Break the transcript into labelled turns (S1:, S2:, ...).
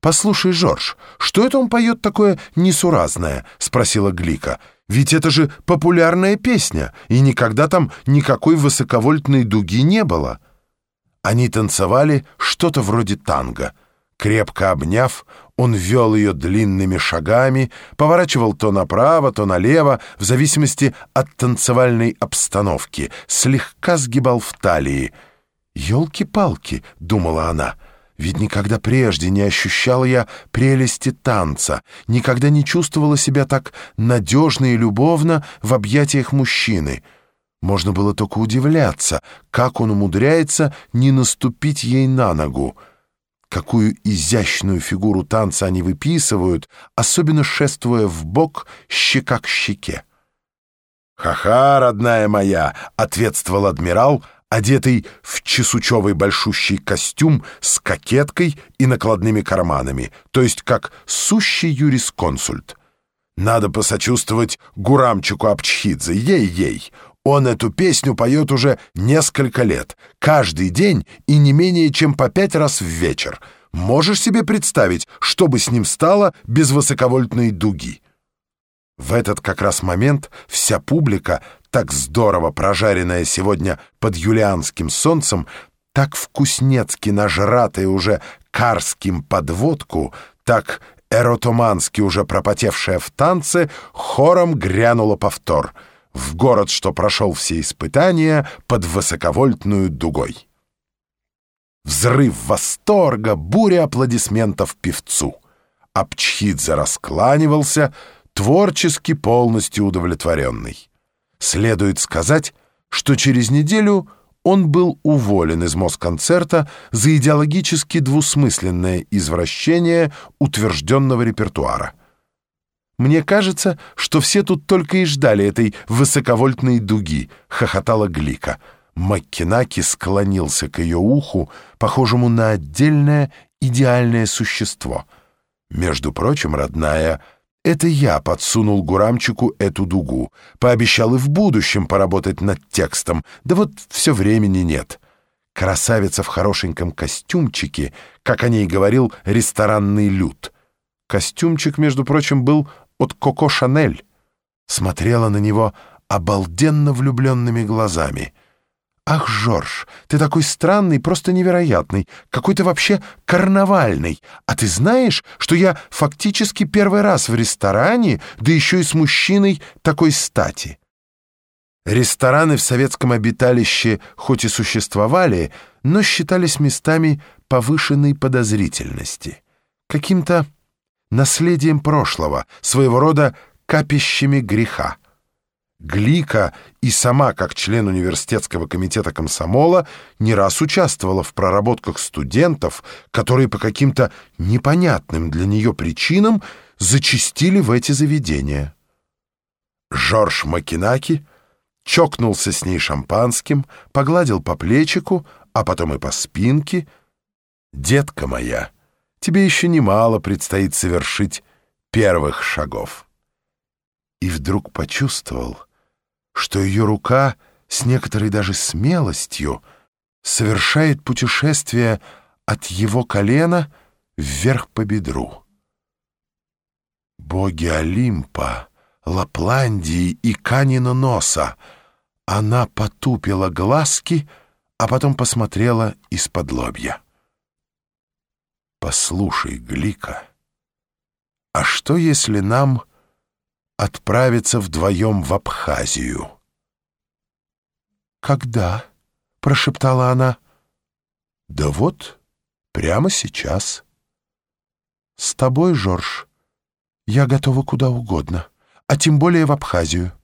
S1: «Послушай, Жорж, что это он поет такое несуразное?» — спросила Глика. «Ведь это же популярная песня, и никогда там никакой высоковольтной дуги не было». Они танцевали что-то вроде танго. Крепко обняв, он вел ее длинными шагами, поворачивал то направо, то налево, в зависимости от танцевальной обстановки, слегка сгибал в талии. «Елки-палки», — думала она, — «ведь никогда прежде не ощущала я прелести танца, никогда не чувствовала себя так надежно и любовно в объятиях мужчины». Можно было только удивляться, как он умудряется не наступить ей на ногу. Какую изящную фигуру танца они выписывают, особенно шествуя вбок, щека к щеке. «Ха-ха, родная моя!» — ответствовал адмирал, одетый в чесучевый большущий костюм с кокеткой и накладными карманами, то есть как сущий юрисконсульт. «Надо посочувствовать Гурамчику Апчхидзе, ей-ей! Он эту песню поет уже несколько лет, каждый день и не менее чем по 5 раз в вечер. Можешь себе представить, что бы с ним стало без высоковольтной дуги?» В этот как раз момент вся публика, так здорово прожаренная сегодня под юлианским солнцем, так вкуснецки нажратая уже карским под водку, так эротомански уже пропотевшая в танце, хором грянула повтор — в город, что прошел все испытания под высоковольтную дугой. Взрыв восторга, буря аплодисментов певцу. Апчхидзе раскланивался, творчески полностью удовлетворенный. Следует сказать, что через неделю он был уволен из Москонцерта за идеологически двусмысленное извращение утвержденного репертуара. «Мне кажется, что все тут только и ждали этой высоковольтной дуги», — хохотала Глика. Маккинаки склонился к ее уху, похожему на отдельное идеальное существо. «Между прочим, родная, это я подсунул Гурамчику эту дугу. Пообещал и в будущем поработать над текстом, да вот все времени нет». Красавица в хорошеньком костюмчике, как о ней говорил ресторанный люд. Костюмчик, между прочим, был от Коко Шанель, смотрела на него обалденно влюбленными глазами. «Ах, Жорж, ты такой странный, просто невероятный, какой-то вообще карнавальный. А ты знаешь, что я фактически первый раз в ресторане, да еще и с мужчиной такой стати?» Рестораны в советском обиталище хоть и существовали, но считались местами повышенной подозрительности, каким-то наследием прошлого, своего рода капищами греха. Глика и сама, как член университетского комитета комсомола, не раз участвовала в проработках студентов, которые по каким-то непонятным для нее причинам зачастили в эти заведения. Жорж Маккинаки чокнулся с ней шампанским, погладил по плечику, а потом и по спинке. «Детка моя, тебе еще немало предстоит совершить первых шагов». И вдруг почувствовал, что ее рука с некоторой даже смелостью совершает путешествие от его колена вверх по бедру. Боги Олимпа, Лапландии и Канина носа! Она потупила глазки, а потом посмотрела из-под лобья. «Послушай, Глика, а что, если нам отправиться вдвоем в Абхазию?» «Когда?» — прошептала она. «Да вот, прямо сейчас. С тобой, Жорж, я готова куда угодно, а тем более в Абхазию».